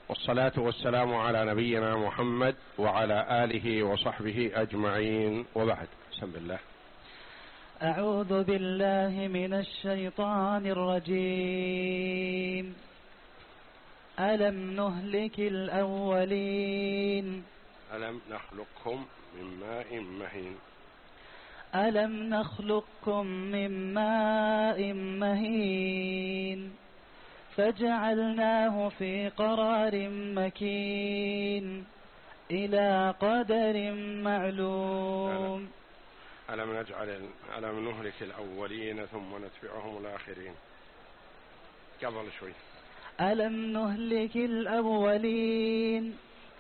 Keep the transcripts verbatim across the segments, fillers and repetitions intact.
والصلاة والسلام على نبينا محمد وعلى آله وصحبه أجمعين، وبعد. بسم الله. أعوذ بالله من الشيطان الرجيم. ألم نهلك الأولين ألم نخلقكم من ماء مهين ألم نخلقكم من ماء مهين فجعلناه في قرار مكين إلى قدر معلوم. ألم نجعل ألم نهلك الأولين ثم نتبعهم الآخرين. قبل شوي. ألم نهلك الأولين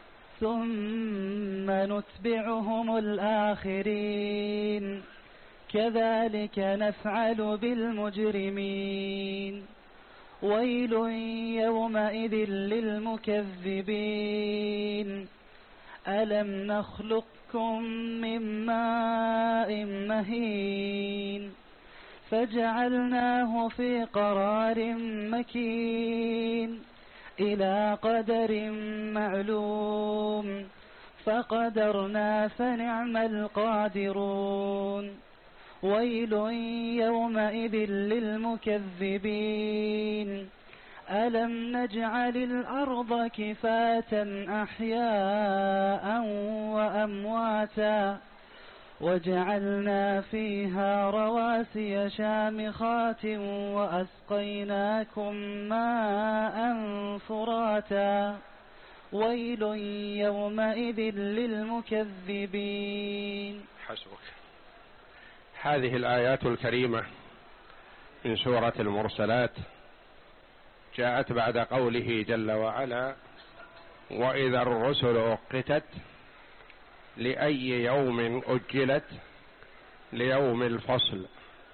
ثم نتبعهم الآخرين كذلك نفعل بالمجرمين ويل يومئذ للمكذبين. ألم نخلقكم من ماء مهين فجعلناه في قرار مكين إلى قدر معلوم فقدرنا فنعم القادرون ويل يومئذ للمكذبين. ألم نجعل الأرض كفاة أحياء وأمواتا وجعلنا فيها رواسي شامخات وأسقيناكم ماء فراتا ويل يومئذ للمكذبين. حسبك. هذه الآيات الكريمة من سورة المرسلات جاءت بعد قوله جل وعلا: وإذا الرسل أقتت لأي يوم أجلت ليوم الفصل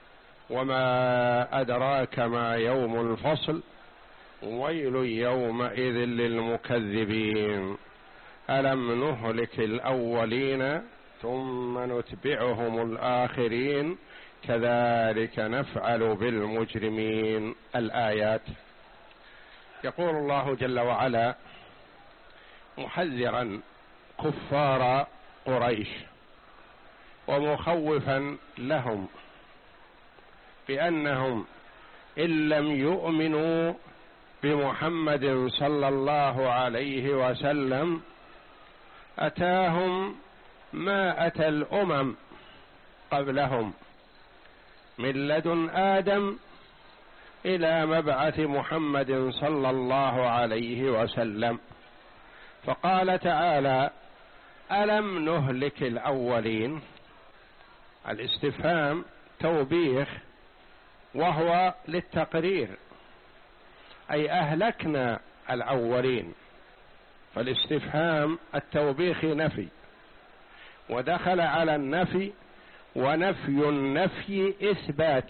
وما أدراك ما يوم الفصل ويل يومئذ للمكذبين. ألم نهلك الأولين ثم نتبعهم الآخرين كذلك نفعل بالمجرمين. الآيات. يقول الله جل وعلا محذرا كفار قريش ومخوفا لهم بأنهم إن لم يؤمنوا بمحمد صلى الله عليه وسلم أتاهم ما أتى الأمم قبلهم من لدن آدم إلى مبعث محمد صلى الله عليه وسلم. فقال تعالى: ألم نهلك الأولين. الاستفهام توبيخ وهو للتقرير، أي أهلكنا الأولين. فالاستفهام التوبيخ نفي، ودخل على النفي، ونفي النفي إثبات،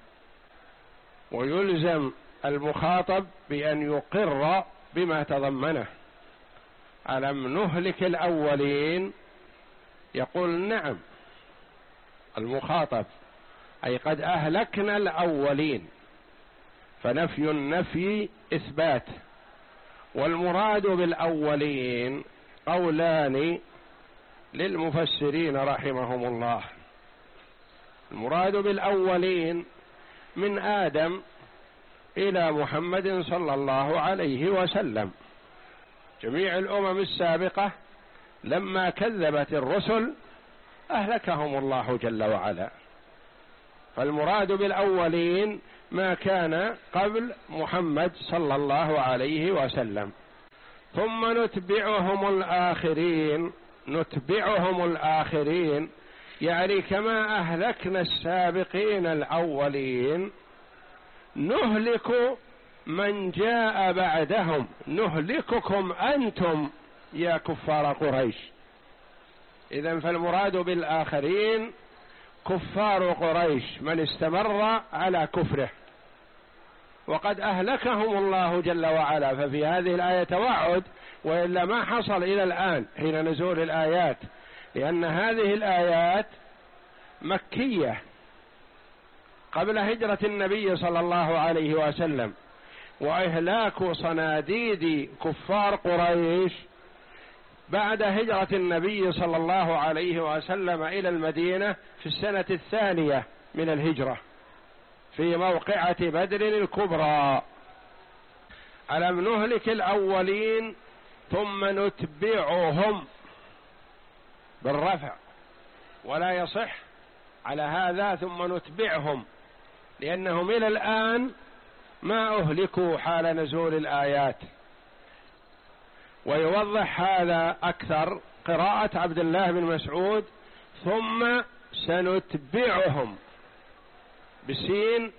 ويلزم المخاطب بأن يقر بما تضمنه. ألم نهلك الأولين، يقول نعم المخاطب، أي قد أهلكنا الأولين. فنفي النفي إثبات. والمراد بالأولين قولان للمفسرين رحمهم الله. المراد بالأولين من آدم إلى محمد صلى الله عليه وسلم. جميع الأمم السابقة لما كذبت الرسل أهلكهم الله جل وعلا. فالمراد بالأولين ما كان قبل محمد صلى الله عليه وسلم. ثم نتبعهم الآخرين. نتبعهم الآخرين يعني كما أهلكنا السابقين الأولين نهلك من جاء بعدهم. نهلككم أنتم يا كفار قريش. إذن فالمراد بالآخرين كفار قريش من استمر على كفره، وقد أهلكهم الله جل وعلا. ففي هذه الآية توعد، وإلا ما حصل إلى الآن حين نزول الآيات، لأن هذه الآيات مكية قبل هجرة النبي صلى الله عليه وسلم. وإهلاك صناديد كفار قريش بعد هجرة النبي صلى الله عليه وسلم إلى المدينة في السنة الثانية من الهجرة في موقعة بدر الكبرى. ألم نهلك الأولين ثم نتبعهم بالرفع، ولا يصح على هذا ثم نتبعهم، لأنهم إلى الآن ما أهلكوا حال نزول الآيات. ويوضح هذا أكثر قراءة عبد الله بن مسعود ثم سنتبعهم بسين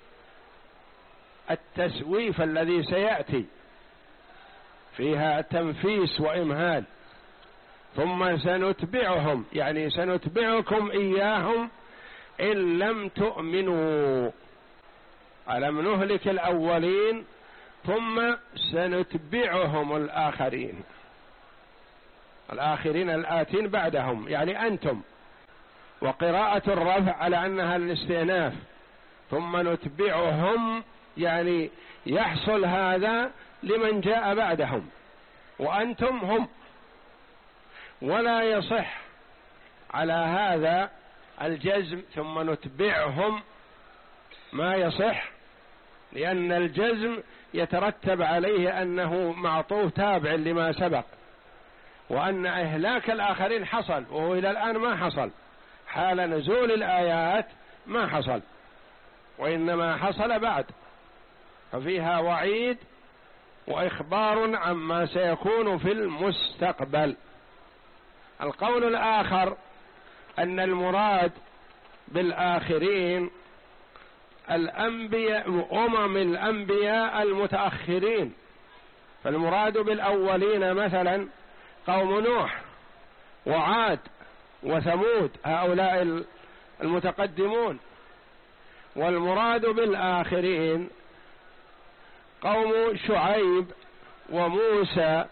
التسويف الذي سيأتي فيها تنفيس وإمهال، ثم سنتبعهم يعني سنتبعكم إياهم إن لم تؤمنوا. ألم نهلك الأولين ثم سنتبعهم الآخرين، الآخرين الآتين بعدهم يعني أنتم. وقراءة الرفع على أنها الاستئناف، ثم نتبعهم يعني يحصل هذا لمن جاء بعدهم وأنتم هم. ولا يصح على هذا الجزم ثم نتبعهم، ما يصح، لأن الجزم يترتب عليه أنه معطوف تابع لما سبق، وأن إهلاك الآخرين حصل وهو إلى الآن ما حصل، حال نزول الآيات ما حصل، وإنما حصل بعد، ففيها وعيد وإخبار عما سيكون في المستقبل. القول الآخر أن المراد بالآخرين الأنبياء، أمم الأنبياء المتأخرين، فالمراد بالأولين مثلا قوم نوح وعاد وثمود، هؤلاء المتقدمون. والمراد بالآخرين قوم شعيب وموسى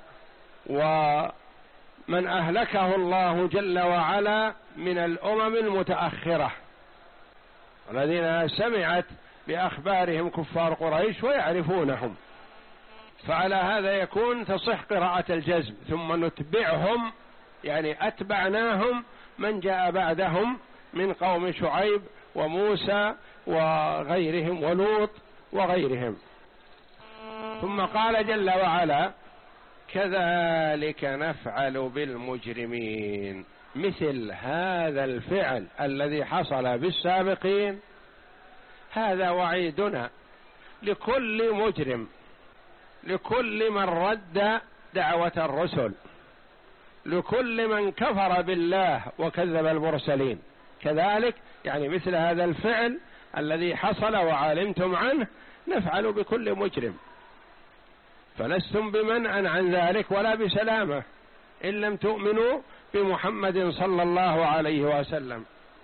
ومن أهلكه الله جل وعلا من الأمم المتأخرة الذين سمعت بأخبارهم كفار قريش ويعرفونهم. فعلى هذا يكون تصح قراءة الجزم ثم نتبعهم يعني أتبعناهم من جاء بعدهم من قوم شعيب وموسى وغيرهم ولوط وغيرهم. ثم قال جل وعلا كذلك نفعل بالمجرمين، مثل هذا الفعل الذي حصل بالسابقين هذا وعيدنا لكل مجرم، لكل من رد دعوة الرسل، لكل من كفر بالله وكذب المرسلين. كذلك يعني مثل هذا الفعل الذي حصل وعلمتم عنه نفعل بكل مجرم، فلستم بمنع عن ذلك ولا بسلامة إن لم تؤمنوا بمحمد صلى الله عليه وسلم.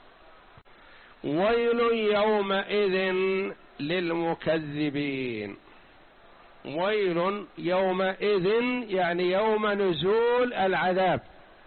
ويل يومئذ للمكذبين، ويل يومئذ يعني يوم نزول العذاب،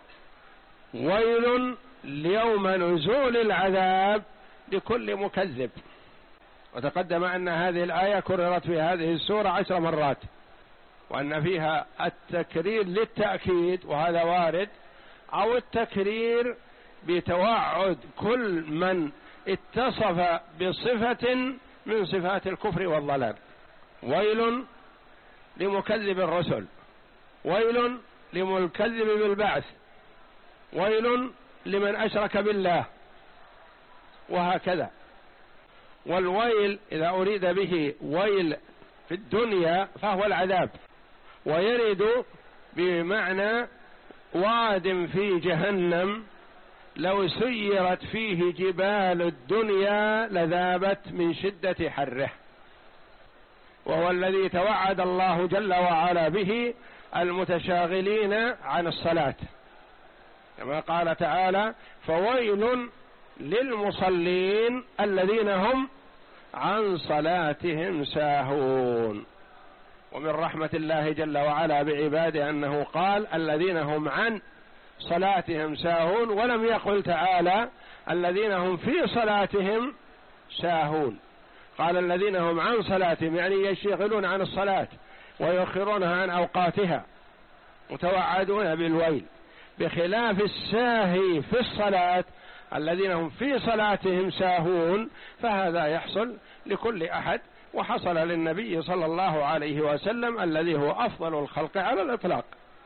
ويل ليوم نزول العذاب لكل مكذب. وتقدم أن هذه الآية كررت في هذه السورة عشر مرات، وأن فيها التكرير للتأكيد وهذا وارد، أو التكرير بتوعد كل من اتصف بصفة من صفات الكفر والضلال. ويل لمكذب الرسل، ويل للمكذب بالبعث، ويل لمن أشرك بالله، وهكذا. والويل إذا أريد به ويل في الدنيا فهو العذاب، ويرد بمعنى واد في جهنم لو سيرت فيه جبال الدنيا لذابت من شدة حره، وهو الذي توعد الله جل وعلا به المتشاغلين عن الصلاة، كما قال تعالى فويل للمصلين الذين هم عن صلاتهم ساهون. ومن رحمة الله جل وعلا بعباده أنه قال الذين هم عن صلاتهم ساهون، ولم يقل تعالى الذين هم في صلاتهم ساهون، قال الذين هم عن صلاتهم يعني يشغلون عن الصلاة ويؤخرونها عن أوقاتها متوعدون بالويل، بخلاف الساهي في الصلاة الذين هم في صلاتهم ساهون، فهذا يحصل لكل أحد، وحصل للنبي صلى الله عليه وسلم الذي هو أفضل الخلق على الإطلاق.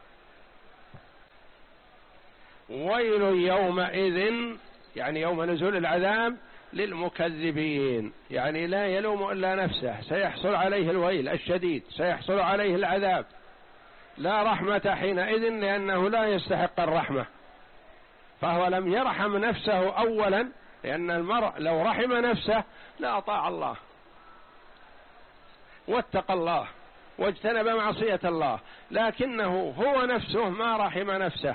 ويل يومئذ يعني يوم نزول العذاب للمكذبين، يعني لا يلوم إلا نفسه، سيحصل عليه الويل الشديد، سيحصل عليه العذاب، لا رحمة حينئذ لأنه لا يستحق الرحمة، فهو لم يرحم نفسه أولا، لأن المرء لو رحم نفسه لأطاع الله واتقى الله واجتنب معصية الله، لكنه هو نفسه ما رحم نفسه،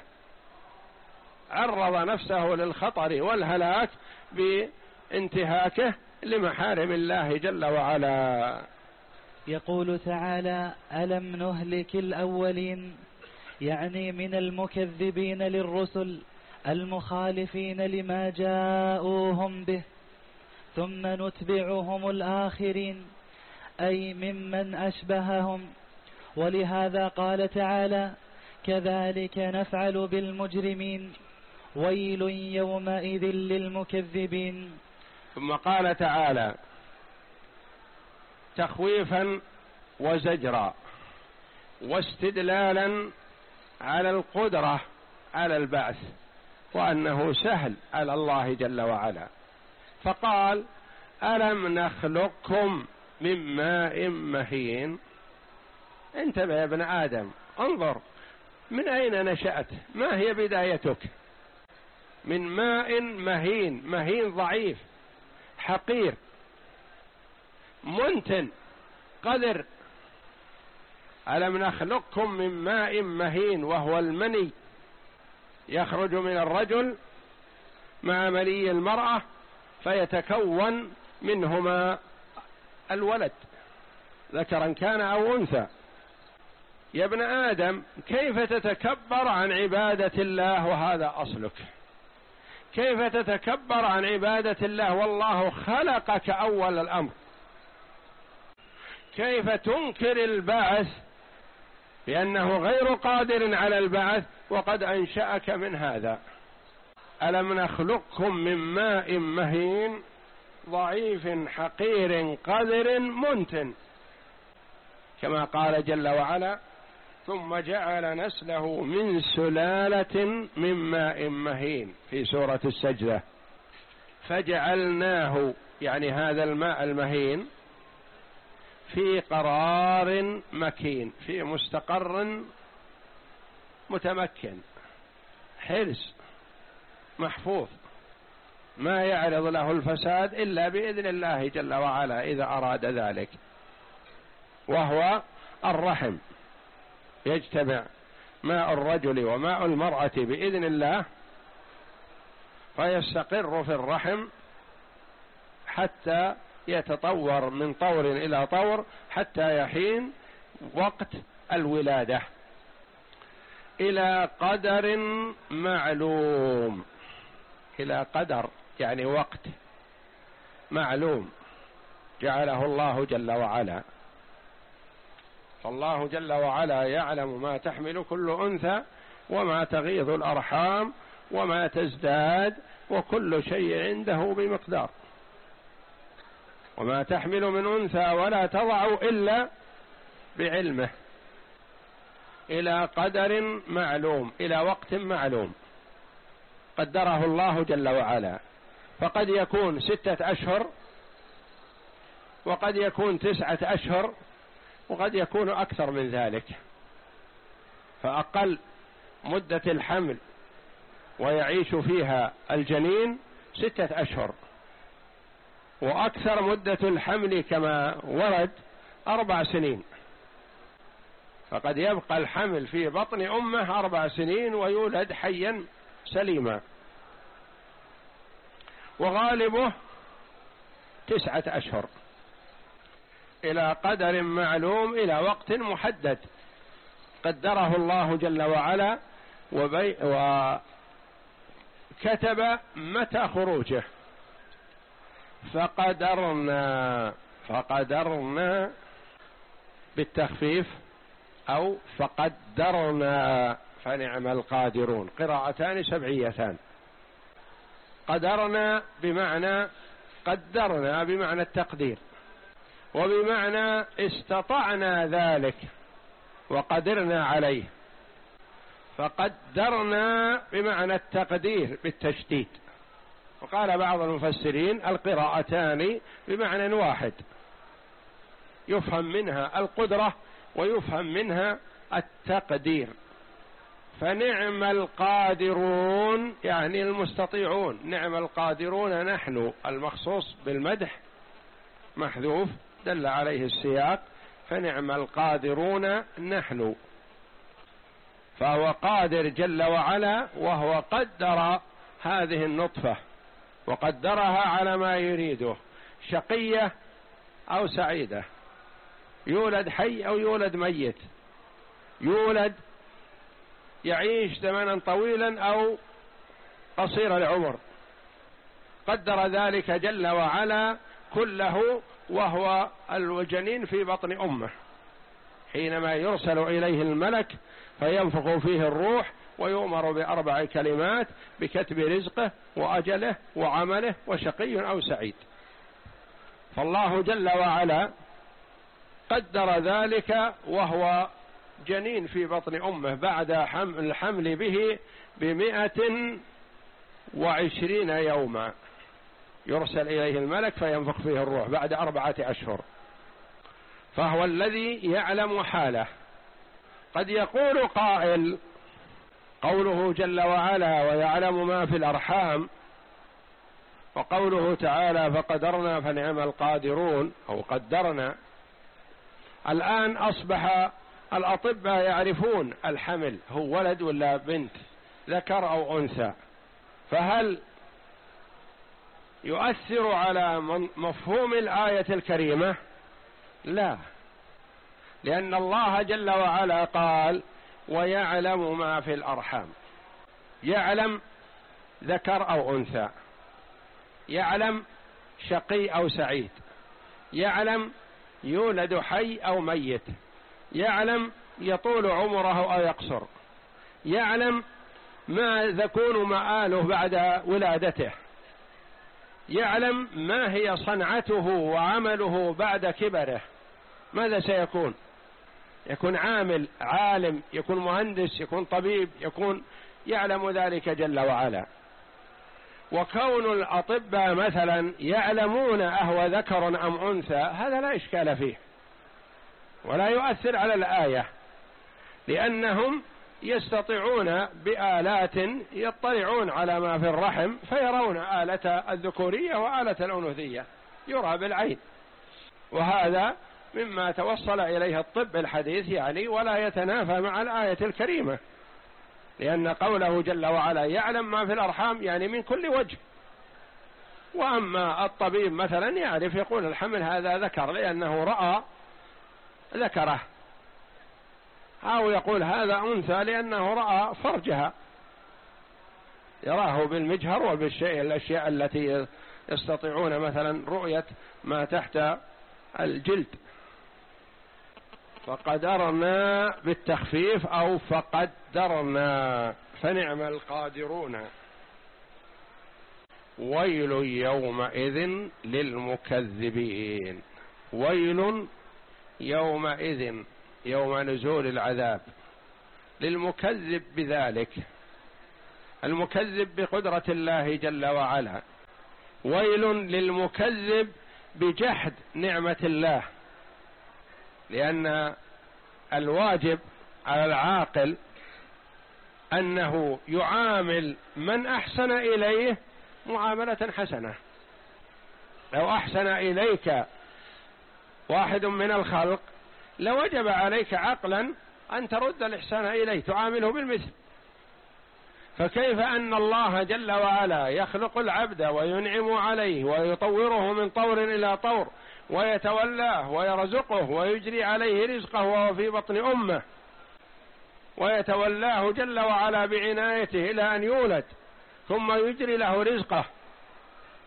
عرض نفسه للخطر والهلاك بانتهاكه لمحارم الله جل وعلا. يقول تعالى: ألم نهلك الأولين، يعني من المكذبين للرسل المخالفين لما جاءوهم به، ثم نتبعهم الآخرين، أي ممن أشبههم. ولهذا قال تعالى: كذلك نفعل بالمجرمين، ويل يومئذ للمكذبين. ثم قال تعالى تخويفا وزجرا واستدلالا على القدرة على البعث، وأنه سهل على الله جل وعلا، فقال: ألم نخلقكم من ماء مهين. انتبه يا ابن آدم، انظر من أين نشأت، ما هي بدايتك؟ من ماء مهين، مهين ضعيف حقير منتن قذر. ألم نخلقكم من ماء مهين، وهو المني يخرج من الرجل مع مني المرأة فيتكون منهما الولد ذكرا كان أو أنثى. يا ابن آدم كيف تتكبر عن عبادة الله وهذا أصلك؟ كيف تتكبر عن عبادة الله والله خلقك أول الأمر؟ كيف تنكر البعث لأنه غير قادر على البعث وقد أنشأك من هذا؟ ألم نخلقكم من ماء مهين ضعيف حقير قذر منتن، كما قال جل وعلا: ثم جعل نسله من سلالة من ماء مهين في سورة السجدة، فجعلناه يعني هذا الماء المهين في قرار مكين، في مستقر متمكن حرز محفوظ، ما يعرض له الفساد إلا بإذن الله جل وعلا إذا أراد ذلك، وهو الرحم. يجتمع ماء الرجل وماء المرأة بإذن الله فيستقر في الرحم حتى يتطور من طور إلى طور حتى يحين وقت الولادة إلى قدر معلوم. إلى قدر يعني وقت معلوم جعله الله جل وعلا. فالله جل وعلا يعلم ما تحمل كل أنثى وما تغيض الأرحام وما تزداد، وكل شيء عنده بمقدار. وما تحمل من أنثى ولا تضع إلا بعلمه، إلى قدر معلوم، إلى وقت معلوم قدره الله جل وعلا. فقد يكون ستة أشهر، وقد يكون تسعة أشهر، وقد يكون أكثر من ذلك. فأقل مدة الحمل ويعيش فيها الجنين ستة أشهر، وأكثر مدة الحمل كما ورد أربع سنين. فقد يبقى الحمل في بطن أمه أربع سنين ويولد حيا سليما، وغالبه تسعة أشهر، إلى قدر معلوم، إلى وقت محدد قدره الله جل وعلا وبي وكتب متى خروجه. فقدرنا فقدرنا بالتخفيف أو فقدرنا فنعم القادرون، قراءتان سبعيتان. قدرنا بمعنى قدرنا بمعنى التقدير، وبمعنى استطعنا ذلك وقدرنا عليه. فقدرنا بمعنى التقدير بالتشديد. وقال بعض المفسرين القراءتان بمعنى واحد، يفهم منها القدرة ويفهم منها التقدير. فنعم القادرون يعني المستطيعون، نعم القادرون نحن، المخصوص بالمدح محذوف دل عليه السياق، فنعم القادرون نحن. فهو قادر جل وعلا، وهو قدر هذه النطفة وقدرها على ما يريده، شقية أو سعيدة، يولد حي أو يولد ميت، يولد يعيش زمنا طويلا أو قصير العمر، قدر ذلك جل وعلا كله، وهو الجنين في بطن أمه حينما يرسل إليه الملك فينفخ فيه الروح ويؤمر بأربع كلمات بكتب رزقه وأجله وعمله وشقي أو سعيد. فالله جل وعلا قدر ذلك وهو جنين في بطن أمه بعد الحمل به بمئة وعشرين يوما، يرسل إليه الملك فينفخ فيه الروح بعد أربعة أشهر. فهو الذي يعلم حاله. قد يقول قائل قوله جل وعلا ويعلم ما في الأرحام، وقوله تعالى فقدرنا فنعم القادرون أو قدرنا، الآن أصبح الأطباء يعرفون الحمل هو ولد ولا بنت، ذكر أو أنثى، فهل يؤثر على مفهوم الآية الكريمة؟ لا، لأن الله جل وعلا قال ويعلم ما في الأرحام، يعلم ذكر أو أنثى، يعلم شقي أو سعيد، يعلم يولد حي أو ميت، يعلم يطول عمره أو يقصر، يعلم ما يكون مآله بعد ولادته، يعلم ما هي صنعته وعمله بعد كبره، ماذا سيكون، يكون عامل عالم، يكون مهندس، يكون طبيب، يكون يعلم ذلك جل وعلا. وكون الأطباء مثلا يعلمون أهو ذكر أم أنثى هذا لا إشكال فيه ولا يؤثر على الآية، لأنهم يستطيعون بآلات يطلعون على ما في الرحم فيرون آلة الذكورية وآلة الأنوثية، يرى بالعين، وهذا مما توصل إليه الطب الحديث يعني، ولا يتنافى مع الآية الكريمة، لأن قوله جل وعلا يعلم ما في الأرحام يعني من كل وجه. وأما الطبيب مثلا يعرف يقول الحمل هذا ذكر لأنه رأى ذكره، أو يقول هذا أنثى لأنه رأى فرجها، يراه بالمجهر وبالشيء الأشياء التي يستطيعون مثلا رؤية ما تحت الجلد. فقدرنا بالتخفيف أو فقدرنا فنعم القادرون. ويل يومئذ للمكذبين، ويل يومئذ يوم نزول العذاب للمكذب بذلك، المكذب بقدرة الله جل وعلا، ويل للمكذب بجحد نعمة الله، لأن الواجب على العاقل أنه يعامل من أحسن إليه معاملة حسنة. لو أحسن إليك واحد من الخلق لوجب عليك عقلا أن ترد الإحسان إليه، تعامله بالمثل. فكيف أن الله جل وعلا يخلق العبد وينعم عليه ويطوره من طور إلى طور ويتولاه ويرزقه ويجري عليه رزقه وهو في بطن أمه، ويتولاه جل وعلا بعنايته إلى أن يولد ثم يجري له رزقه،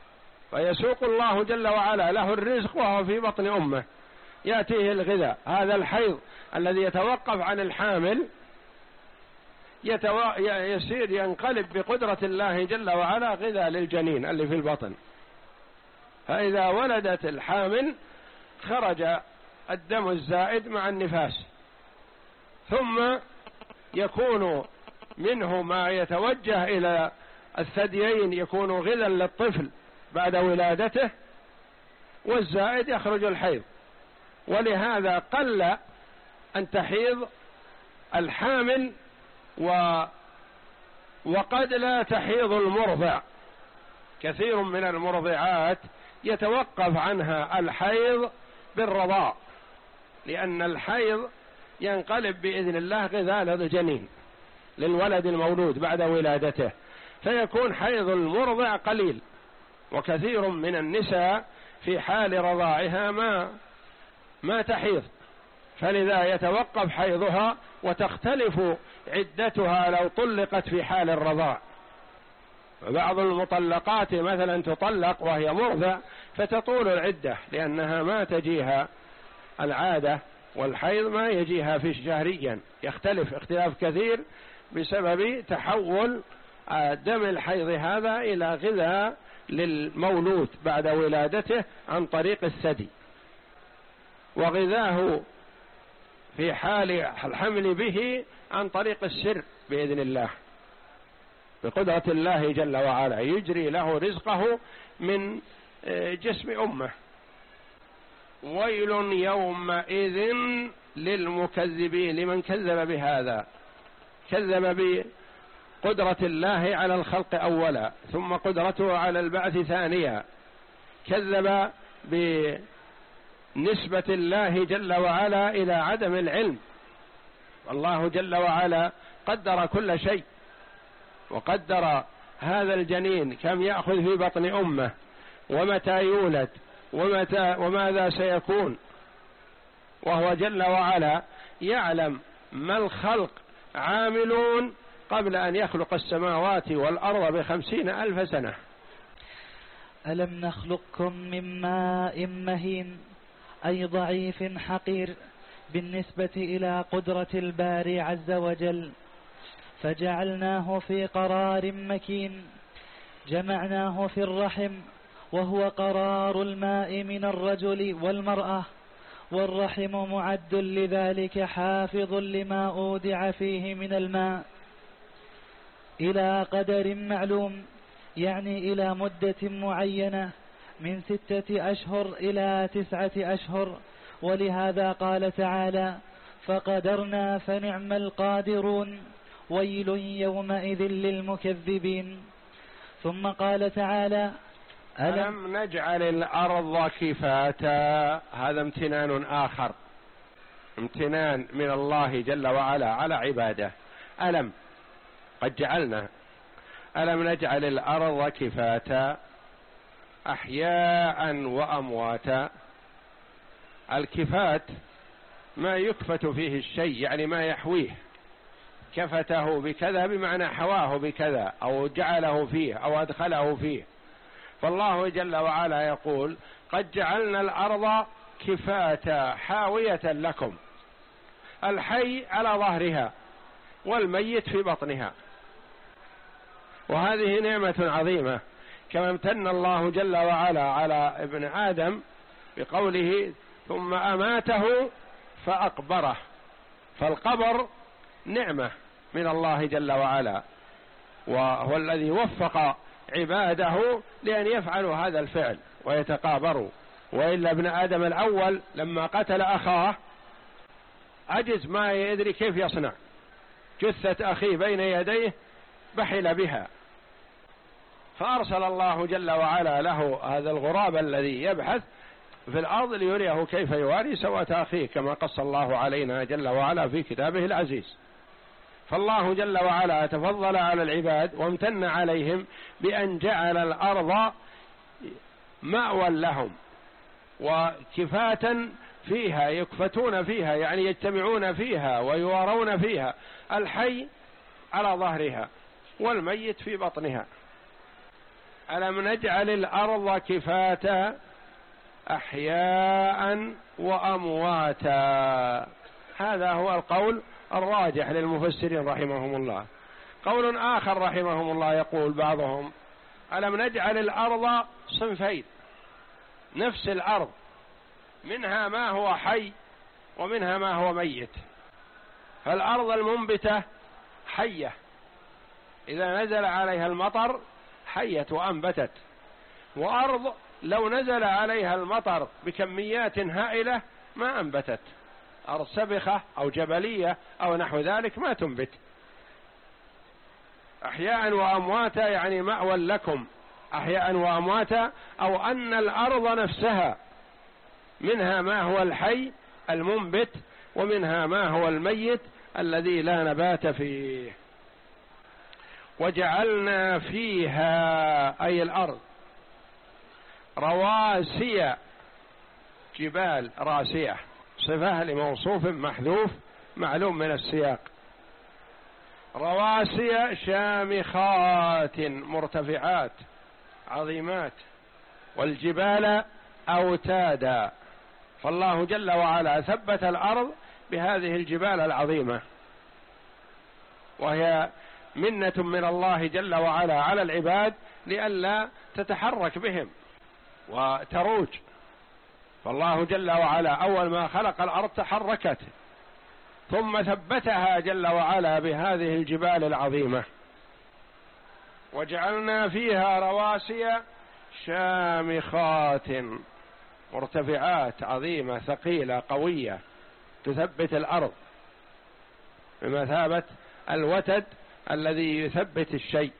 فيسوق الله جل وعلا له الرزق وهو في بطن أمه، يأتيه الغذاء. هذا الحيض الذي يتوقف عن الحامل يتو... يسير ينقلب بقدرة الله جل وعلا غذاء للجنين اللي في البطن. فإذا ولدت الحامل خرج الدم الزائد مع النفاس، ثم يكون منه ما يتوجه إلى الثديين يكون غذاء للطفل بعد ولادته، والزائد يخرج الحيض. ولهذا قل أن تحيض الحامل و وقد لا تحيض المرضع. كثير من المرضعات يتوقف عنها الحيض بالرضاع، لأن الحيض ينقلب بإذن الله غذاء للجنين للولد المولود بعد ولادته، فيكون حيض المرضع قليل. وكثير من النساء في حال رضاعها ما ما تحيض، فلذا يتوقف حيضها وتختلف عدتها لو طلقت في حال الرضاع. بعض المطلقات مثلا تطلق وهي مرضع فتطول العدة لأنها ما تجيها العادة، والحيض ما يجيها في شهريا، يختلف اختلاف كثير بسبب تحول دم الحيض هذا إلى غذاء للمولود بعد ولادته عن طريق الثدي، وغذاه في حال الحمل به عن طريق السر بإذن الله، بقدرة الله جل وعلا يجري له رزقه من جسم أمه. ويل يومئذ للمكذبين، لمن كذب بهذا، كذب بقدرة الله على الخلق أولا، ثم قدرته على البعث ثانيا، كذب بنسبة الله جل وعلا إلى عدم العلم. الله جل وعلا قدر كل شيء، وقدر هذا الجنين كم يأخذ في بطن أمه، ومتى يولد، ومتى وماذا سيكون، وهو جل وعلا يعلم ما الخلق عاملون قبل أن يخلق السماوات والأرض بخمسين ألف سنة. ألم نخلقكم من ماء مهين، أي ضعيف حقير بالنسبة إلى قدرة الباري عز وجل، فجعلناه في قرار مكين، جمعناه في الرحم، وهو قرار الماء من الرجل والمرأة، والرحم معد لذلك حافظ لما أودع فيه من الماء إلى قدر معلوم، يعني إلى مدة معينة من ستة أشهر إلى تسعة أشهر. ولهذا قال تعالى: فقدرنا فنعم القادرون، ويل يومئذ للمكذبين. ثم قال تعالى: ألم نجعل الأرض كفاتا. هذا امتنان آخر، امتنان من الله جل وعلا على عباده. ألم قد جعلنا، ألم نجعل الأرض كفاتا أحياء وأمواتا. الكفات ما يكفت فيه الشيء، يعني ما يحويه. كفته بكذا بمعنى حواه بكذا، أو جعله فيه أو أدخله فيه. فالله جل وعلا يقول: قد جعلنا الأرض كفاتا حاوية لكم، الحي على ظهرها والميت في بطنها. وهذه نعمة عظيمة، كما امتن الله جل وعلا على ابن آدم بقوله: ثم أماته فأقبره. فالقبر نعمة من الله جل وعلا، وهو الذي وفق عباده لأن يفعلوا هذا الفعل ويتقابروا. وإلا ابن آدم الأول لما قتل أخاه عجز، ما يدري كيف يصنع، جثة أخيه بين يديه بحل بها، فأرسل الله جل وعلا له هذا الغراب الذي يبحث في الأرض ليريه كيف يواري سوءة أخيه، كما قص الله علينا جل وعلا في كتابه العزيز. فالله جل وعلا تفضل على العباد وامتن عليهم بأن جعل الأرض مأوى لهم وكفاة فيها، يكفتون فيها يعني يجتمعون فيها ويوارون فيها، الحي على ظهرها والميت في بطنها. ألم نجعل الأرض كفاتا أحياء وأمواتا. هذا هو القول الراجح للمفسرين رحمهم الله. قول آخر رحمهم الله يقول بعضهم: ألم نجعل الأرض صنفين، نفس الأرض منها ما هو حي ومنها ما هو ميت. فالأرض المنبتة حية، إذا نزل عليها المطر حيت وأنبتت، وأرض لو نزل عليها المطر بكميات هائلة ما أنبتت، أرض سبخة أو جبلية أو نحو ذلك ما تنبت. أحياء وأمواتا يعني مأوى لكم، أحياء وأمواتا، أو أن الأرض نفسها منها ما هو الحي المنبت ومنها ما هو الميت الذي لا نبات فيه. وجعلنا فيها أي الأرض رواسي، جبال راسية، صفة لموصوف محذوف معلوم من السياق. رواسي شامخات مرتفعات عظيمات، والجبال أوتادا. فالله جل وعلا ثبت الأرض بهذه الجبال العظيمة، وهي منة من الله جل وعلا على العباد لئلا تتحرك بهم وتروج. فالله جل وعلا أول ما خلق الأرض تحركت، ثم ثبتها جل وعلا بهذه الجبال العظيمة. وجعلنا فيها رواسي شامخات مرتفعات عظيمة ثقيلة قوية تثبت الأرض بمثابة الوتد الذي يثبت الشيء.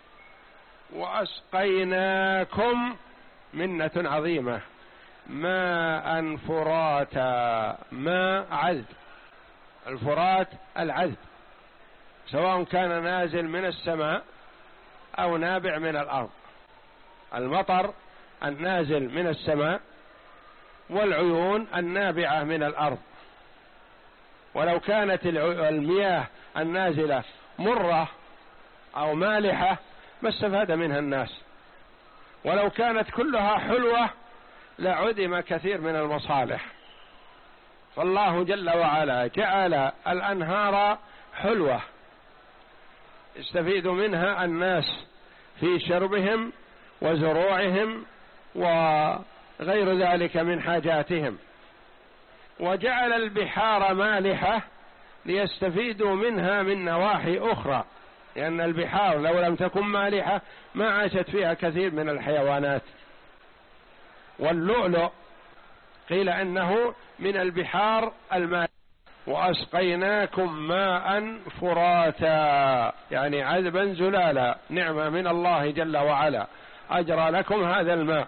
وأسقيناكم منة عظيمة ماء فراتا، ماء عذب، الفرات العذب، سواء كان نازل من السماء أو نابع من الأرض. المطر النازل من السماء، والعيون النابعة من الأرض. ولو كانت المياه النازلة مرة أو مالحة ما استفاد منها الناس، ولو كانت كلها حلوة لعدم كثير من المصالح. فالله جل وعلا جعل الأنهار حلوة يستفيد منها الناس في شربهم وزروعهم وغير ذلك من حاجاتهم، وجعل البحار مالحة ليستفيدوا منها من نواحي أخرى، لأن البحار لو لم تكن مالحة ما عاشت فيها كثير من الحيوانات. واللؤلؤ قيل إنه من البحار المالحة. وأسقيناكم ماء فراتا يعني عذبا زلالا، نعمة من الله جل وعلا أجرى لكم هذا الماء.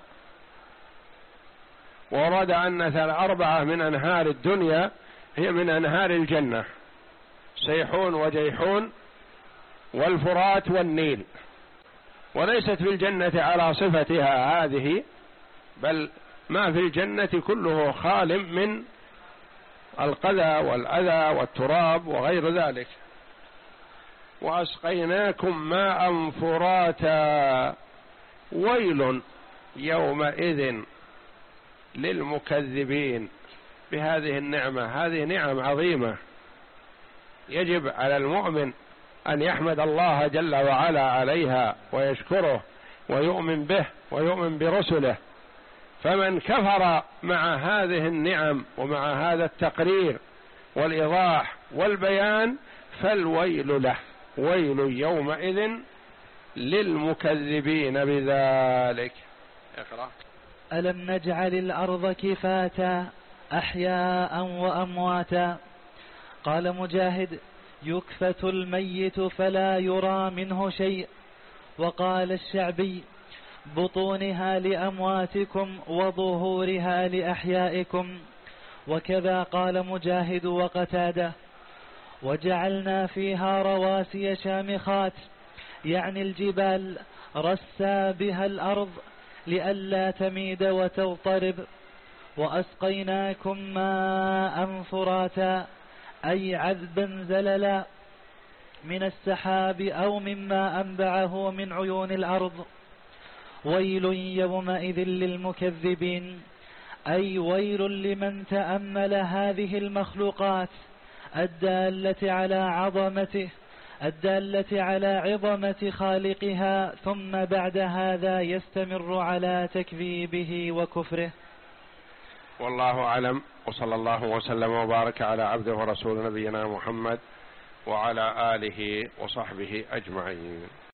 ورد أن أربعة من أنهار الدنيا هي من أنهار الجنة: سيحون وجيحون والفرات والنيل. وليست في الجنة على صفتها هذه، بل ما في الجنة كله خال من القذى والأذى والتراب وغير ذلك. وأسقيناكم ماء فراتا ويل يومئذ للمكذبين بهذه النعمة. هذه نعم عظيمة يجب على المؤمن أن يحمد الله جل وعلا عليها ويشكره ويؤمن به ويؤمن برسله. فمن كفر مع هذه النعم ومع هذا التقرير والإيضاح والبيان فالويل له، ويل يومئذ للمكذبين بذلك. اقرأ. ألم نجعل الأرض كفاتا أحياء وأمواتا. قال مجاهد: يكفت الميت فلا يرى منه شيء. وقال الشعبي: بطونها لأمواتكم وظهورها لأحيائكم. وكذا قال مجاهد وقتاده. وجعلنا فيها رواسي شامخات يعني الجبال رسى بها الأرض لئلا تميد وتضطرب. وأسقيناكم ماء فراتا أي عذبا زللا من السحاب أو مما أنبعه من عيون الأرض. ويل يومئذ للمكذبين، أي ويل لمن تأمل هذه المخلوقات الدالة على عظمته الدالة على عظمة خالقها، ثم بعد هذا يستمر على تكذيبه وكفره. والله أعلم، وصلى الله وسلم وبارك على عبده ورسول نبينا محمد وعلى آله وصحبه أجمعين.